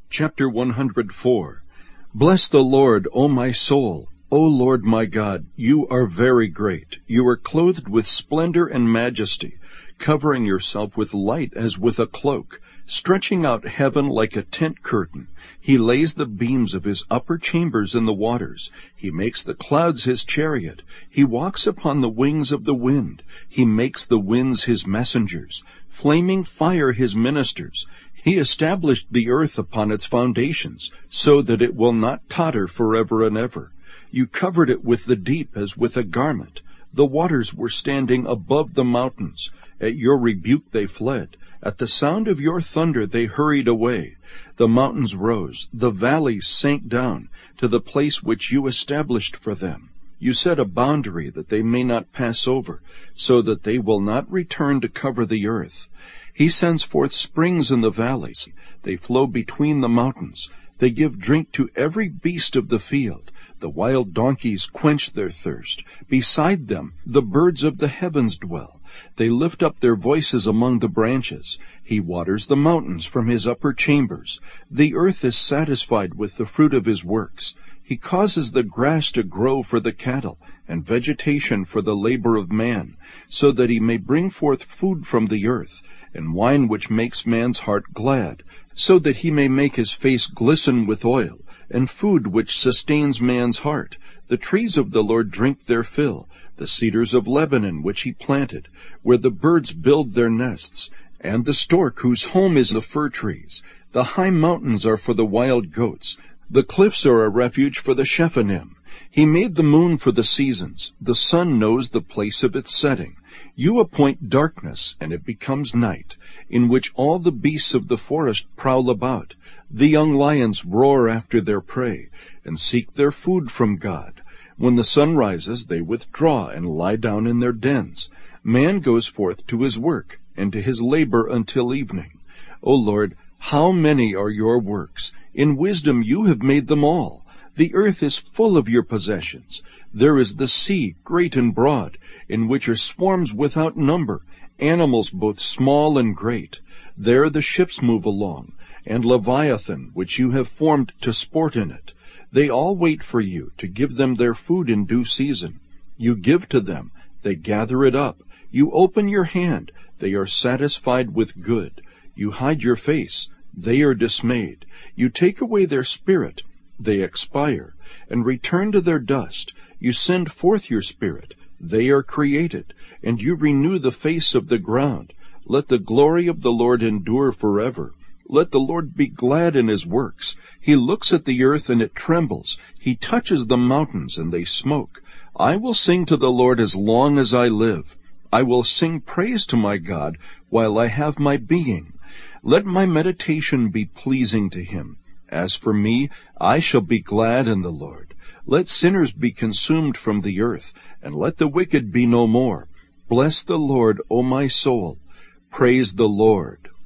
Chapter 104. Bless the Lord, O my soul. O Lord my God, you are very great. You are clothed with splendor and majesty, covering yourself with light as with a cloak, stretching out heaven like a tent curtain. He lays the beams of his upper chambers in the waters. He makes the clouds his chariot. He walks upon the wings of the wind. He makes the winds his messengers, flaming fire his ministers. He established the earth upon its foundations, so that it will not totter forever and ever. You covered it with the deep as with a garment. The waters were standing above the mountains. At your rebuke they fled. At the sound of your thunder they hurried away. The mountains rose, the valleys sank down, to the place which you established for them. You set a boundary that they may not pass over, so that they will not return to cover the earth. He sends forth springs in the valleys. They flow between the mountains. They give drink to every beast of the field. The wild donkeys quench their thirst. Beside them the birds of the heavens dwell. They lift up their voices among the branches. He waters the mountains from his upper chambers. The earth is satisfied with the fruit of his works. He causes the grass to grow for the cattle, and vegetation for the labor of man, so that he may bring forth food from the earth, and wine which makes man's heart glad, so that he may make his face glisten with oil, and food which sustains man's heart. The trees of the Lord drink their fill, the cedars of Lebanon which he planted, where the birds build their nests, and the stork whose home is the fir trees. The high mountains are for the wild goats. The cliffs are a refuge for the Shephanim. He made the moon for the seasons. The sun knows the place of its setting. You appoint darkness, and it becomes night, in which all the beasts of the forest prowl about. The young lions roar after their prey, and seek their food from God. When the sun rises, they withdraw and lie down in their dens. Man goes forth to his work, and to his labor until evening. O Lord, how many are your works! In wisdom you have made them all. The earth is full of your possessions. There is the sea, great and broad, in which are swarms without number, animals both small and great. There the ships move along, and Leviathan, which you have formed to sport in it. They all wait for you to give them their food in due season. You give to them, they gather it up. You open your hand, they are satisfied with good. You hide your face, they are dismayed. You take away their spirit, they expire, and return to their dust. You send forth your spirit, they are created, and you renew the face of the ground. Let the glory of the Lord endure forever. Let the Lord be glad in his works. He looks at the earth, and it trembles. He touches the mountains, and they smoke. I will sing to the Lord as long as I live. I will sing praise to my God while I have my being. Let my meditation be pleasing to him. As for me, I shall be glad in the Lord. Let sinners be consumed from the earth, and let the wicked be no more. Bless the Lord, O my soul. Praise the Lord.